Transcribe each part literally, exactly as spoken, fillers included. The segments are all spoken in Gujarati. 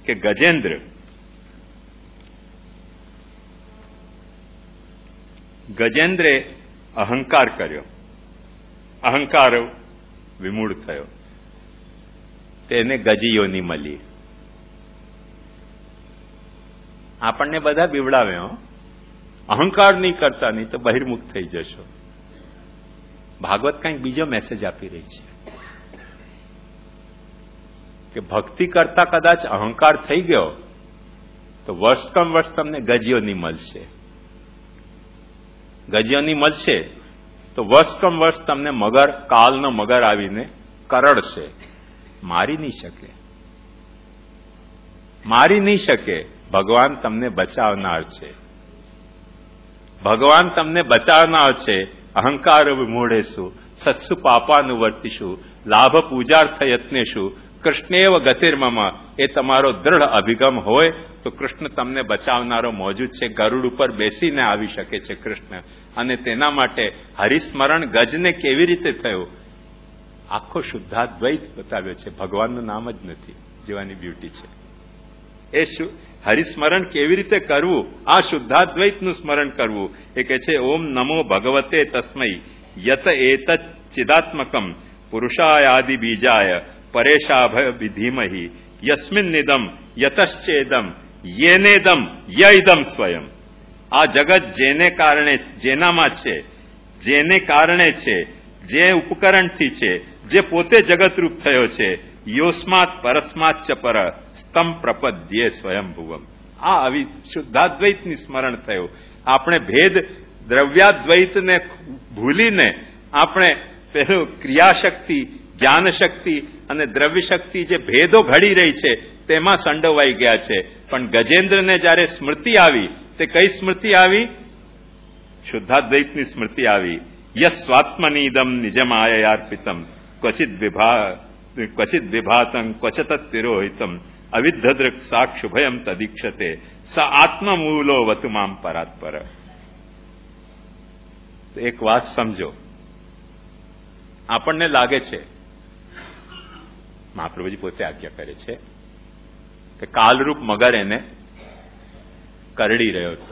કે ગજેન્દ્ર ગજેન્દ્રે અહંકાર કર્યો, અહંકાર વિમૂઢ થયો, તેને ગજીયોની મળી. આપણને બધા બીવડાવ્યો, અહંકાર નહીં કરતા, નહીં તો બહિર્મુખ થઈ જશો. ભાગવત કંઈક બીજો મેસેજ આપી રહી છે કે ભક્તિ કરતા કદાચ અહંકાર થઈ ગયો તો વર્ષ કમ વર્ષ તમને ગજીયોની મળશે. ગજીયોની મળશે તો વર્ષ કમ વર્ષ તમને મગર, કાલનો મગર આવીને કરડશે. મારી નહીં શકે, મારી નહીં શકે. ભગવાન તમને બચાવનાર છે, ભગવાન તમને બચાવનાર છે. અહંકાર વિમૂઢેશું સત્સુ પાપાનું વર્તીશું લાભ પૂજાર્થ યત્નેશું કૃષ્ણેવ ગતિર્મમ. એ તમારો દ્રઢ અભિગમ હોય તો કૃષ્ણ તમને બચાવનારો મોજૂદ છે. ગરુડ ઉપર બેસીને આવી શકે છે કૃષ્ણ. અને તેના માટે હરિસ્મરણ ગજને કેવી રીતે થયું, આખો શુદ્ધાદ્વૈત બતાવ્યો છે. ભગવાનનું નામ જ નથી જેવાની બ્યુટી છે. એ હરિસ્મરણ કેવી રીતે કરવું, આ શુદ્ધાદ્વૈતનું સ્મરણ કરવું. એ કહે છે ઓમ નમો ભગવતે તસ્મૈ યત એતત ચિદાત્મકમ પુરુષાયાદિ બીજાય પરેશાભય વિધીમહિ યસ્મિન નિદમ યતશ્ચેદમ યેનેદમ યઇદમ સ્વયં. આ જગત જેને કારણે, જેનામાં છે, જેને કારણે છે, જે ઉપકરણથી છે, જે પોતે જગતરૂપ થયો છે. યોસ્માત પરસ્માત ચ પર સ્તમ પ્રપદ્યે સ્વયંભુવમ. આ આવી શુદ્ધાદ્વૈતની સ્મરણ થયું. આપણે ભેદ દ્રવ્યાદ્વૈતને ભૂલીને આપણે પેલું ક્રિયાશક્તિ, જ્ઞાનશક્તિ અને દ્રવ્ય શક્તિ જે ભેદો ઘડી રહી છે તેમાં સંડોવાઈ ગયા છે. પણ ગજેન્દ્રને જયારે સ્મૃતિ આવી, તે કઈ સ્મૃતિ આવી? શુદ્ધાદ્વૈતની સ્મૃતિ આવી. યસ સ્વાત્મનીદમ નિજમાયયાર્પિતમ ક્વચિત વિભા ક્વચિત વિભાતં ક્વચત તિરોહિતમ અવિદ્ધદ્રક સાક્ષુભયમ તદીક્ષતે સ આત્મમૂલો વતુમામ પરાત્પર. એક વાત સમજો, આપણને લાગે છે, મહાપ્રભુજી પોતે આજ્ઞા કરે છે કે કાલરૂપ મગર એને કરડી રહ્યો હતો,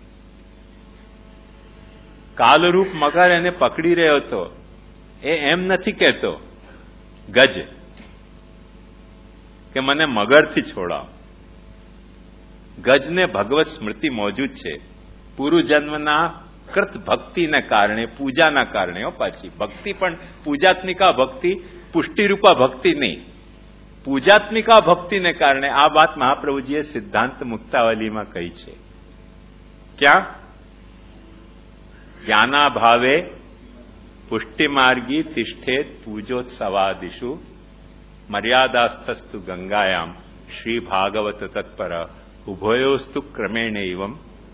કાલરૂપ મગર એને પકડી રહ્યો હતો. એ એમ નથી કહેતો ગજ કે મને મગરથી છોડાવ. ગજને ભગવત સ્મૃતિ મોજૂદ છે. પૂર્વજન્મના કૃત ભક્તિને કારણે, પૂજાના કારણે. હો પાછી ભક્તિ પણ પૂજાત્મિકા ભક્તિ, પુષ્ટિરૂપા ભક્તિ નહીં, પૂજાત્મિકા ભક્તિને કારણે. આ વાત મહાપ્રભુજીએ સિદ્ધાંત મુક્તાવલીમાં કહી છે. ક્યાં? જ્ઞાનાભાવે પુષ્ટિમાર્ગી તિષ્ઠેત પૂજોત્સવાદિષુ મર્યાદાસ્થસ્તુ ગંગાયામ શ્રી ભાગવત તત્પર ઉભયોસ્તુ ક્રમેણ એવમ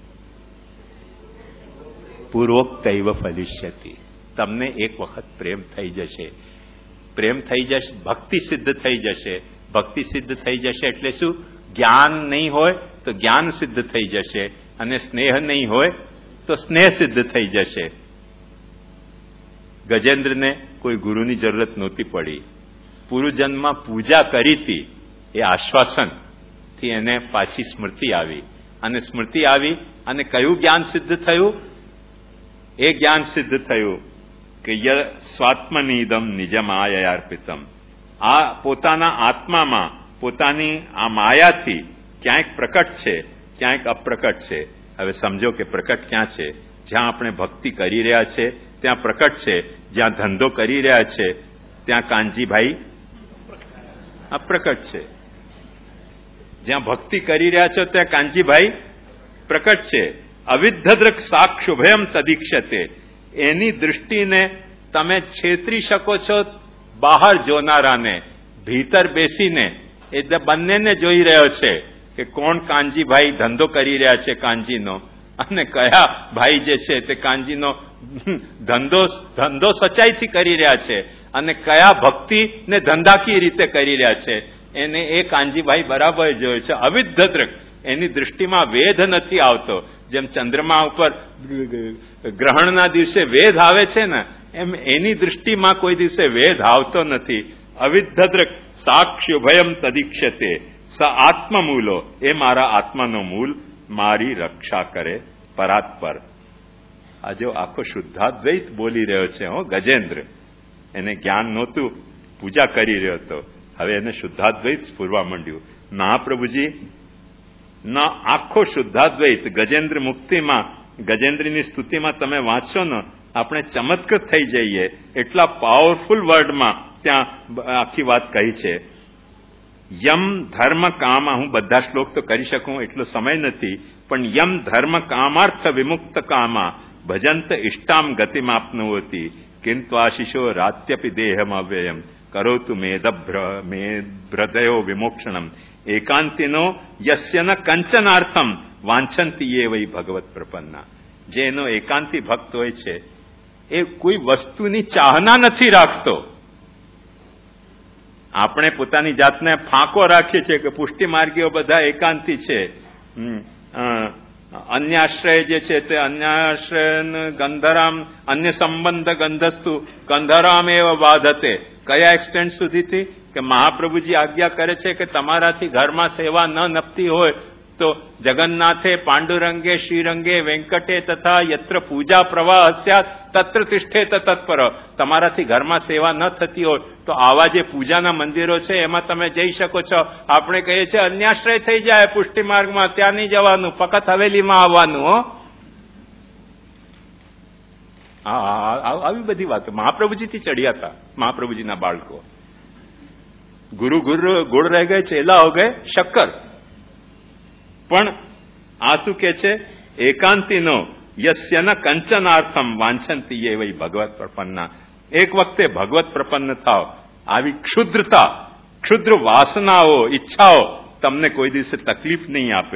પૂર્વોક્તૈવ ફલિષ્યતિ. તમને એક વખત પ્રેમ થઈ જશે, પ્રેમ થઈ જશે, ભક્તિ સિદ્ધ થઈ જશે. ભક્તિ સિદ્ધ થઈ જશે એટલે શું? જ્ઞાન નહીં હોય તો જ્ઞાન સિદ્ધ થઈ જશે, અને સ્નેહ નહીં હોય તો સ્નેહ સિદ્ધ થઈ જશે. ગજેન્દ્રને કોઈ ગુરુની જરૂરત નહોતી પડી. પૂર્વજન્મમાં પૂજા કરી હતી એ આશ્વાસનથી એને પાછી સ્મૃતિ આવી, અને સ્મૃતિ આવી અને કયું જ્ઞાન સિદ્ધ થયું? એ જ્ઞાન સિદ્ધ થયું કે ય સ્વાત્મનીદમ નિજમાયયાર્પિતમ. આ પોતાના આત્મામાં, પોતાની આ માયાથી ક્યાંક પ્રકટ છે, ક્યાંક અપ્રકટ છે. હવે સમજો કે પ્રકટ ક્યાં છે? જ્યાં આપણે ભક્તિ કરી રહ્યા છે ત્યાં પ્રકટ છે, જ્યાં ધંધો કરી રહ્યા છે ત્યાં કાનજીભાઈ અપ્રકટ છે, જ્યાં ભક્તિ કરી રહ્યા છો ત્યાં કાનજીભાઈ પ્રકટ છે. અવિદ્ધદ્રક સાક્ષુભયમ તદીક્ષતે. એની દૃષ્ટિને તમે છેતરી શકો છો બહાર જોનારાને, ભીતર બેસીને એટલે બંનેને જોઈ રહ્યો છે કે કોણ કાનજીભાઈ ધંધો કરી રહ્યા છે કાનજીનો, અને કયા ભાઈ જે છે તે કાનજીનો ધંધો ધંધો સચ્ચાઈથી કરી રહ્યા છે, અને કયા ભક્તિ ને ધંધાકીય રીતે કરી રહ્યા છે. એને એ કાનજીભાઈ બરાબર જોયો છે. અવિદ્ધદ્રક. એની દૃષ્ટિમાં વેધ નથી આવતો. જેમ ચંદ્રમા ઉપર ગ્રહણના દિવસે વેધ આવે છે ને, એમ એની દૃષ્ટિમાં કોઈ દિવસે વેધ આવતો નથી. અવિદ્ધદ્રક સાક્ષુભયમ તદીક્ષતે સ આત્મમૂલો, એ મારા આત્માનો મૂલ, મારી રક્ષા કરે પરાત્પર. આ જો આખો શુદ્ધાદ્વૈત બોલી રહ્યો છે હો ગજેન્દ્ર. એને જ્ઞાન નહોતું, પૂજા કરી રહ્યો હતો, હવે એને શુદ્ધાદ્વૈત સ્ફુરવા માંડ્યું. મહાપ્રભુજી ના આખો શુદ્ધાદ્વૈત ગજેન્દ્ર મુક્તિમાં, ગજેન્દ્રની સ્તુતિમાં તમે વાંચશો ને, આપણે ચમત્કૃત થઈ જઈએ. એટલા પાવરફુલ વર્ડમાં ત્યાં આખી વાત કહી છે. યમ ધર્મ કામ, હું બધા શ્લોક તો કરી શકું એટલો સમય નથી, પણ યમ ધર્મ કામાર્થ વિમુક્ત કામા ભજંત ઇષ્ટામ ગતિમાપ્નુવતી કિંતુ આશિષો રાત્યપી દેહમ અવ્યયમ કરોતુ મેદભ્ર મેદભ્રદયો વિમોક્ષણમ એકાંતિનો યસ્ય ન કંચનાર્થમ વાંછંતી એ વೈ ભગવત પ્રપન્ના. જે એનો એકાંતી ભક્ત હોય છે એ કોઈ વસ્તુની ચાહના નથી રાખતો. આપણે પોતાની જાતને ફાંકો રાખીએ છીએ કે પુષ્ટિ માર્ગીઓ બધા એકાંતી છે, અન્યાશ્રય જે છે તે અન્યાશ્રય ગંધરામ અન્ય સંબંધ ગંધસ્તુ ગંધરામ એવ બાધતે. કયા એક્સટેન્ટ સુધીથી કે મહાપ્રભુજી આજ્ઞા કરે છે કે તમારાથી ઘરમાં સેવા ન નપતી હોય તો જગન્નાથે પાંડુરંગે શ્રીરંગે વેંકટે તથા યત્ર પૂજા પ્રવાહ હસ્યાત તત્ર તિષ્ઠેત તત્પર. તમારાથી ઘરમાં સેવા ન થતી હોય તો આવા જે પૂજાના મંદિરો છે એમાં તમે જઈ શકો છો. આપણે કહીએ છીએ અન્યાશ્રય થઈ જાય પુષ્ટિ માર્ગમાં, ત્યાં નહીં જવાનું, ફક્ત હવેલીમાં આવવાનું. હો, આવી બધી વાતો મહાપ્રભુજીથી ચડ્યા હતા. મહાપ્રભુજીના બાળકો ગુરુ ગુરુ ગુड़ रह गए चेला हो गए शक्कर. પણ આ શું કે છે? એકાંતિનો યસ્ય ન કંચનાર્થમ વાંછંતી એ વૈ ભગવત પ્રપન્ના. એક વખતે ભગવત પ્રપન્ન થાવ. આવી ક્ષુદ્રતા, ક્ષુદ્ર વાસનાઓ, ઈચ્છાઓ તમને કોઈ દિવસે તકલીફ નહીં આપે.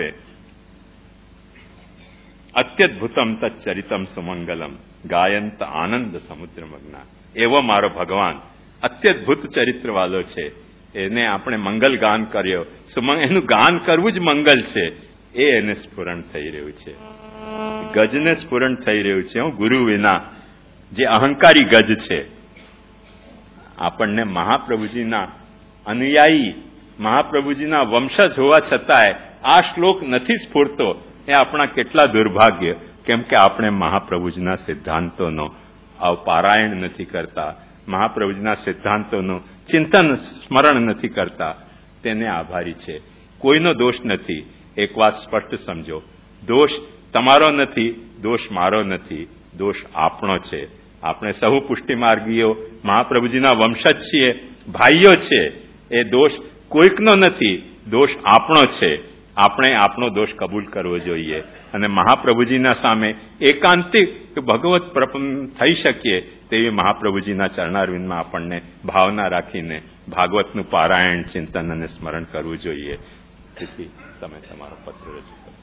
અત્યદ્ભુતમ તચ્ચરિતમ સુમંગલમ ગાયંત આનંદ સમુદ્ર મગ્ના. એવો મારો ભગવાન અત્યદ્ભુત ચરિત્ર વાળો છે. એને આપણે મંગલ ગાન કર્યો. સુમંગ એનું ગાન કરવું જ મંગલ છે. એ એને સ્ફુરણ થઈ રહ્યું છે, ગજને સ્ફુરણ થઈ રહ્યું છે. હું ગુરુ વિના જે અહંકારી ગજ છે. આપણને મહાપ્રભુજીના અનુયાયી, મહાપ્રભુજીના વંશજ હોવા છતાંય આ શ્લોક નથી સ્ફૂરતો. એ આપણા કેટલા દુર્ભાગ્ય, કેમ કે આપણે મહાપ્રભુજીના સિદ્ધાંતોનો પારાયણ નથી કરતા, મહાપ્રભુજીના સિદ્ધાંતોનું ચિંતન સ્મરણ નથી કરતા. તેને આભારી છે. કોઈનો દોષ નથી. એક વાત સ્પષ્ટ સમજો, દોષ તમારો નથી, દોષ મારો નથી, દોષ આપણો છે. આપણે સહુ પુષ્ટિ માર્ગીઓ મહાપ્રભુજીના વંશજ છીએ, ભાઈઓ છે. એ દોષ કોઈકનો નથી, દોષ આપણો છે. આપણે આપણો દોષ કબૂલ કરવો જોઈએ અને મહાપ્રભુજીના સામે એકાંતિક ભગવત પ્રપન્ન થઈ શકીએ તેવી મહાપ્રભુજીના ચરણારવિંદમાં આપણને ભાવના રાખીને ભાગવતનું પારાયણ, ચિંતન અને સ્મરણ કરવું જોઈએ. તેથી તમે તમારો પત્ર રજૂ કરો.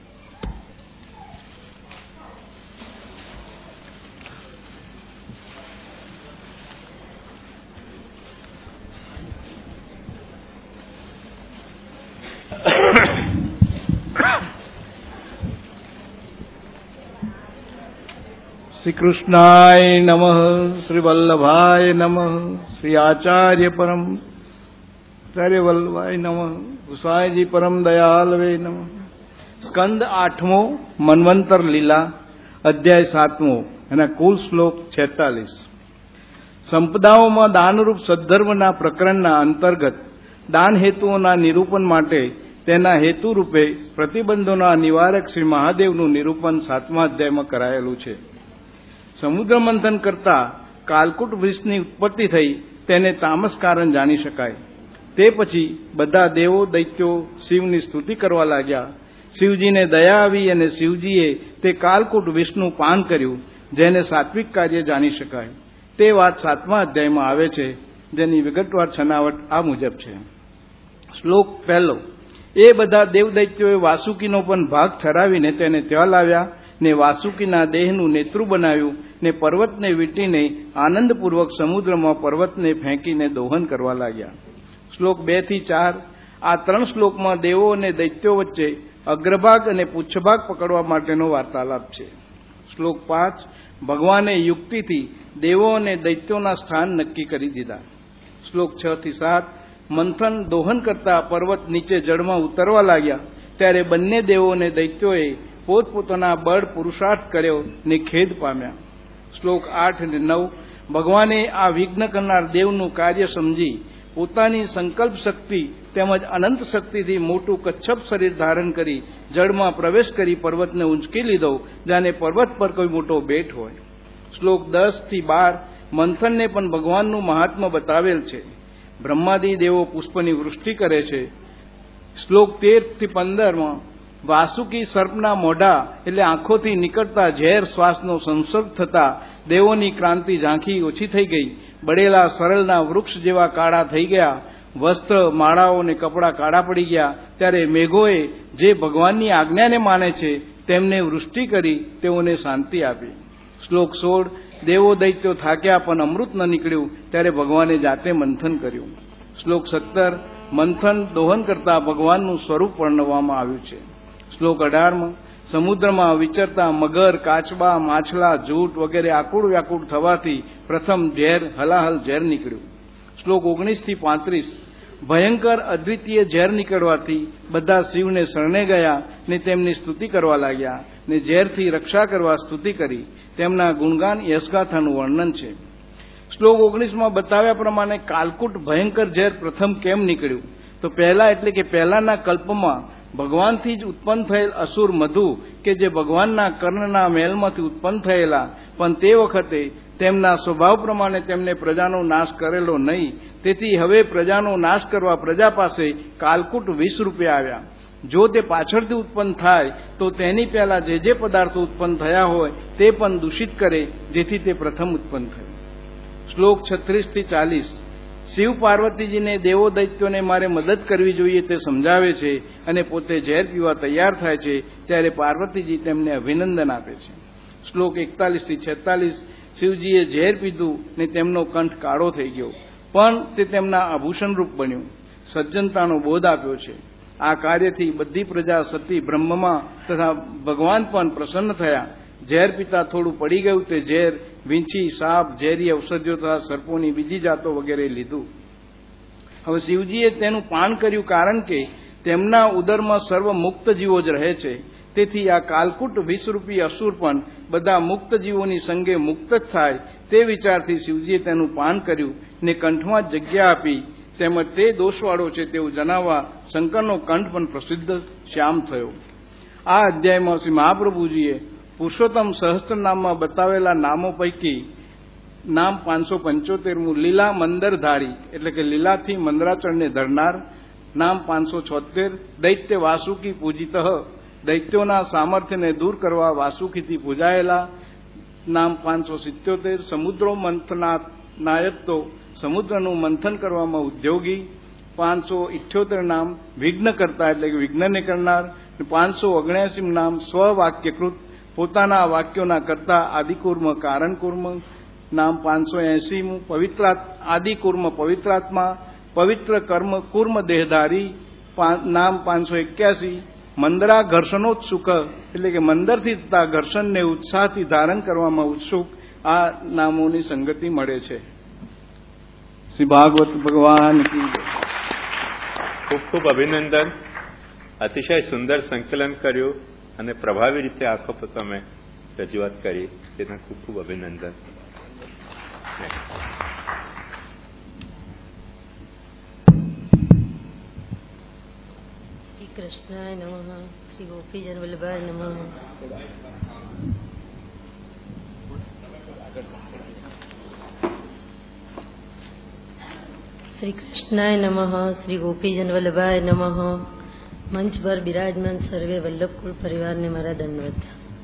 શ્રી કૃષ્ણાય નમઃ, શ્રી વલ્લભાય નમઃ, શ્રી આચાર્ય પરમ આચાર્ય વલ્લભાય નમઃ, ગુસાઈજી પરમ દયાલવે નમઃ. સ્કંદ આઠમો, મન્વંતર લીલા, અધ્યાય સાતમો, એના કુલ શ્લોક છેતાલીસ. સંપદાઓમાં દાનરૂપ સદ્ધર્મના પ્રકરણના અંતર્ગત દાન હેતુઓના નિરૂપણ માટે તેના હેતુરૂપે પ્રતિબંધોના નિવારક શ્રી મહાદેવનું નિરૂપણ સાતમા અધ્યાયમાં કરાયેલું છે. સમુદ્ર મંથન કરતા કાલકૂટ વૃક્ષની ઉત્પત્તિ થઈ તેને તામસ કારણ જાણી શકાય. તે પછી બધા દેવો દૈત્યો શિવની સ્તુતિ કરવા લાગ્યા. શિવજીને દયા આવી અને શિવજીએ તે કાલકૂટ વિષનું પાન કર્યું, જેને સાત્વિક કાર્ય જાણી શકાય. તે વાત સાતમા અધ્યાયમાં આવે છે, જેની વિગતવાર છનાવટ આ મુજબ છે. શ્લોક પહેલો. એ બધા દેવદૈત્યોએ વાસુકીનો પણ ભાગ ઠરાવીને તેને ત્યાં લાવ્યા ને વાસુકીના દેહનું નેત્રું બનાવ્યું ને પર્વતને વીંટીને આનંદપૂર્વક સમુદ્રમાં પર્વતને ફેંકીને દોહન કરવા લાગ્યા. શ્લોક બે થી ચાર. આ ત્રણ શ્લોકમાં દેવો અને દૈત્યો વચ્ચે અગ્રભાગ અને પુચ્છભાગ પકડવા માટેનો વાર્તાલાપ છે. શ્લોક પાંચ. ભગવાને યુક્તિથી દેવો અને દૈત્યોના સ્થાન નક્કી કરી દીધા. શ્લોક છ થી સાત. મંથન દોહન કરતા પર્વત નીચે જળમાં ઉતરવા લાગ્યા ત્યારે બંને દેવોને દૈત્યોએ પોતપોતાના બળ પુરુષાર્થ કર્યો ને ખેદ પામ્યા. શ્લોક આઠ અને નવ. ભગવાને આ વિઘ્ન કરનાર દેવનું કાર્ય સમજી પોતાની સંકલ્પ શક્તિ તેમજ અનંત શક્તિથી મોટું કચ્છપ શરીર ધારણ કરી જળમાં પ્રવેશ કરી પર્વતને ઊંચકી લીધો, જાણે પર્વત પર કોઈ મોટો બેટ હોય. શ્લોક દસ થી બાર. મંથનને પણ ભગવાનનું મહાત્મ્ય બતાવેલ છે. બ્રહ્માદી દેવો પુષ્પની વૃષ્ટિ કરે છે. શ્લોક તેર થી પંદરમાં વાસુકી સર્પના મોઢા એટલે આંખોથી નીકળતા ઝેર શ્વાસનો સંસર્ગ થતા દેવોની ક્રાંતિ ઝાંખી ઓછી થઈ ગઈ. બળેલા સરળના વૃક્ષ જેવા કાળા થઈ ગયા. વસ્ત્ર માળાઓ અને કપડાં કાળા પડી ગયા. ત્યારે મેઘોએ જે ભગવાનની આજ્ઞાને માને છે તેમને વૃષ્ટિ કરી તેઓને શાંતિ આપી. શ્લોક સોળ. દેવો દૈત્યો થાક્યા પણ અમૃત ન નીકળ્યું ત્યારે ભગવાને જાતે મંથન કર્યું. શ્લોક સત્તર. મંથન દોહન કરતા ભગવાનનું સ્વરૂપ વર્ણવવામાં આવ્યું છે. શ્લોક અઢારમાં સમુદ્રમાં વિચરતા મગર, કાચબા, માછલા, જૂટ વગેરે આકુળ વ્યાકુળ થવાથી પ્રથમ ઝેર હલાહલ ઝેર નીકળ્યું. શ્લોક ઓગણીસ થી પાંત્રીસ. ભયંકર અદ્વિતીય ઝેર નીકળવાથી બધા શિવને શરણે ગયા ને તેમની સ્તુતિ કરવા લાગ્યા ને ઝેરથી રક્ષા કરવા સ્તુતિ કરી. તેમના ગુણગાન યશગાથાનું વર્ણન છે. શ્લોક ઓગણીસમાં બતાવ્યા પ્રમાણે કાલકૂટ ભયંકર ઝેર પ્રથમ કેમ નીકળ્યું? તો પહેલા એટલે કે પહેલાના કલ્પમાં ભગવાનથી જ ઉત્પન્ન થયેલ અસુર મધુ કે જે ભગવાનના કર્ણના મહેલમાંથી ઉત્પન્ન થયેલા, પણ તે વખતે તેમના સ્વભાવ પ્રમાણે તેમને પ્રજાનો નાશ કરેલો નહીં. તેથી હવે પ્રજાનો નાશ કરવા પ્રજા પાસે કાલકૂટ વીસ રૂપિયા આવ્યા. જો તે પાછળથી ઉત્પન્ન થાય તો તેની પહેલા જે જે પદાર્થો ઉત્પન્ન થયા હોય તે પણ દૂષિત કરે, જેથી તે પ્રથમ ઉત્પન્ન થયું. શ્લોક છત્રીસ થી ચાલીસ. શિવ પાર્વતીજીને દેવો દૈત્યોને મારે મદદ કરવી જોઈએ તે સમજાવે છે અને પોતે ઝેર પીવા તૈયાર થાય છે ત્યારે પાર્વતીજી તેમને અભિનંદન આપે છે. શ્લોક એકતાલીસ થી છેતાલીસ. શિવજીએ ઝેર પીધું ને તેમનો કંઠ કાળો થઈ ગયો, પણ તે તેમના આભૂષણરૂપ બન્યું. સજ્જનતાનો બોધ આપ્યો છે. આ કાર્યથી બધી પ્રજા સતી બ્રહ્મમાં તથા ભગવાન પણ પ્રસન્ન થયા. ઝેર પીતા થોડું પડી ગયું તે ઝેર વીંછી, સાપ, ઝેરી ઔષધિઓ તથા સર્પોની બીજી જાતો વગેરે લીધું. હવે શિવજીએ તેનું પાન કર્યું, કારણ કે તેમના ઉદરમાં સર્વ મુક્ત જીવો જ રહે છે. તેથી આ કાલકૂટ વિષરૂપી અસુર પણ બધા મુક્ત જીવોની સંગે મુક્ત જ થાય તે વિચારથી શિવજીએ તેનું પાન કર્યું ને કંઠમાં જગ્યા આપી. તેમજ તે દોષવાળો છે તેવું જણાવવા શંકરનો કંઠ પણ પ્રસિદ્ધ શ્યામ થયો. આ અધ્યાયમાં શ્રી મહાપ્રભુજીએ પુરુષોત્તમ સહસ્ત્ર નામમાં બતાવેલા નામો પૈકી નામ પાંચસો પંચોતેરમું લીલા મંદરધારી એટલે કે લીલાથી મંદરાચળને ધરનાર. નામ પાંચસો છોતેર દૈત્ય વાસુકી પૂજિત, દૈત્યોના સામર્થ્યને દૂર કરવા વાસુકીથી પૂજાયેલા. નામ પાંચસો સિત્યોતેર સમુદ્રો મંથના નાયકતો, સમુદ્રનું મંથન કરવામાં ઉદ્યોગી. પાંચસો ઇઠ્યોતેર નામ વિઘ્ન કરતા એટલે કે વિઘ્નને કરનાર. પાંચસો ઓગણ્યાસી નામ સ્વવાક્યકૃત, પોતાના વાક્યોના કરતા આદિકુર્મ કારણકુર્મ. નામ પાંચસો એંસીમું પવિત્રા આદિકુર્મ પવિત્રાત્મા, પવિત્ર કર્મ કુર્મ દેહધારી. નામ પાંચસો એક્યાસી મંદરા ઘર્ષણોત્સુક એટલે કે મંદરથી થતા ઘર્ષણને ઉત્સાહથી ધારણ કરવામાં ઉત્સુક. આ નામોની સંગતિ મળે છે. શ્રી ભાગવત ભગવાન કી ખૂબ ખૂબ અભિનંદન. અતિશય સુંદર સંકલન કર્યું અને પ્રભાવી રીતે આખો તમે રજૂઆત કરી, તેના ખૂબ ખૂબ અભિનંદન. શ્રી કૃષ્ણાય નમઃ. શ્રી ગોપીજન વલ્લભાય નમઃ. શ્રી કૃષ્ણાય નમઃ. શ્રી ગોપીજન વલ્લભાય નમઃ. મંચ પર બિરાજમાન સર્વે વલ્લભકુળ પરિવારને મારા દંડવત.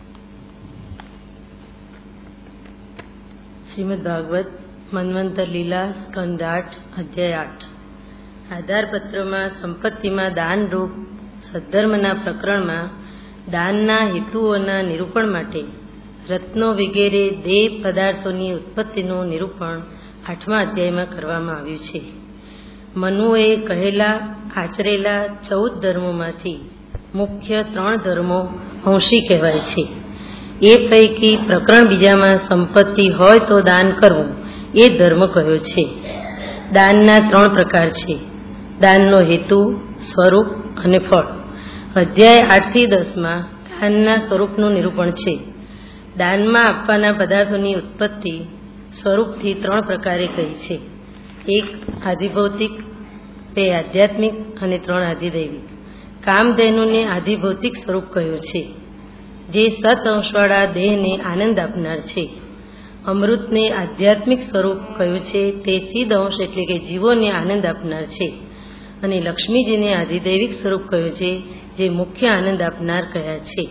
શ્રીમદ ભાગવત મન્વંતર લીલા સ્કંદ આઠ અધ્યાય આઠ. આધારપત્રમાં સંપત્તિમાં દાનરૂપ સદ્ધર્મના પ્રકરણમાં દાનના હેતુઓના નિરૂપણ માટે રત્નો વગેરે દેહ પદાર્થોની ઉત્પત્તિનું નિરૂપણ આઠમા અધ્યાયમાં કરવામાં આવ્યું છે. મનુએ કહેલા આચરેલા ચૌદ ધર્મોમાંથી મુખ્ય ત્રણ ધર્મો અંશી કહેવાય છે. એ પૈકી પ્રકરણ બીજામાં સંપત્તિ હોય તો દાન કરવું એ ધર્મ કહ્યો છે. દાનના ત્રણ પ્રકાર છે. દાનનો હેતુ, સ્વરૂપ અને ફળ. અધ્યાય આઠથી દસમાં દાનના સ્વરૂપનું નિરૂપણ છે. દાનમાં આપવાના પદાર્થોની ઉત્પત્તિ સ્વરૂપથી ત્રણ પ્રકારે કહી છે. એક આધિભૌતિક, બે આધ્યાત્મિક અને ત્રણ આધિદૈવિક. કામધેનુને આધિભૌતિક સ્વરૂપ કહ્યું છે, જે સત અંશવાળા દેહને આનંદ આપનાર છે. અમૃતને આધ્યાત્મિક સ્વરૂપ કહ્યું છે, તે ચિદ અંશ એટલે કે જીવોને આનંદ આપનાર છે. અને લક્ષ્મીજીને આધિદૈવિક સ્વરૂપ કહ્યું છે, જે મુખ્ય આનંદ આપનાર કયા છે.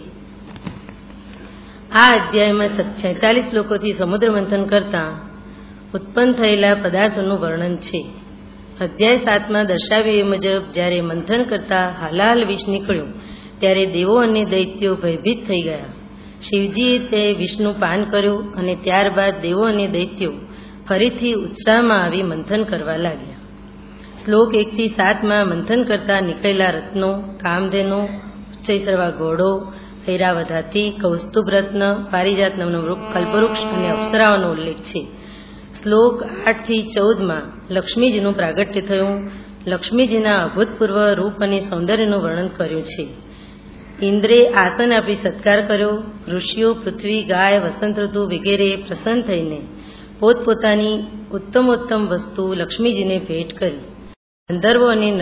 આ અધ્યાયમાં છેતાલીસ લોકોથી સમુદ્ર મંથન કરતા ઉત્પન્ન થયેલા પદાર્થોનું વર્ણન છે. અધ્યાય સાતમાં દર્શાવ્યું એ મુજબ જ્યારે મંથન કરતા હાલાહાલ વિષ નીકળ્યું ત્યારે દેવો અને દૈત્યો ભયભીત થઈ ગયા. શિવજીએ તે વિષનું પાન કર્યું અને ત્યારબાદ દેવો અને દૈત્યો ફરીથી ઉત્સાહમાં આવી મંથન કરવા લાગ્યા. શ્લોક એકથી સાતમાં મંથન કરતા નીકળેલા રત્નો, કામધેનુ, ઉચ્ચૈસરવા ઘોડો, ઐરાવત હાથી, કૌસ્તુભ રત્ન, પારિજાત નામનું કલ્પવૃક્ષ અને અપ્સરાઓનો ઉલ્લેખ છે. શ્લોક આઠથી ચૌદમાં લક્ષ્મીજીનું પ્રાગટ્ય થયું. લક્ષ્મીજીના અભૂતપૂર્વ રૂપ અને સૌંદર્યનું વર્ણન કર્યું છે. ઇન્દ્રે આસન આપી સત્કાર કર્યો. ઋષિઓ, પૃથ્વી, ગાય, વસંત ઋતુ વગેરે પ્રસન્ન થઈને પોતપોતાની ઉત્તમોત્તમ વસ્તુ લક્ષ્મીજીને ભેટ કરી. ગંધર્વો અને